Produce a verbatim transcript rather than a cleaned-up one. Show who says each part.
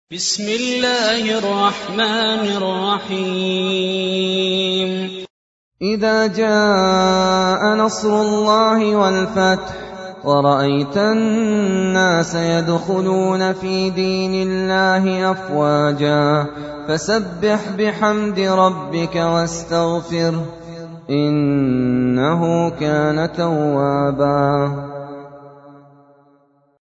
Speaker 1: بسم الله الرحمن الرحيم
Speaker 2: إذا جاء نصر الله والفتح ورأيت الناس يدخلون في دين الله أفواجا فسبح بحمد ربك واستغفره إنه كان توابا.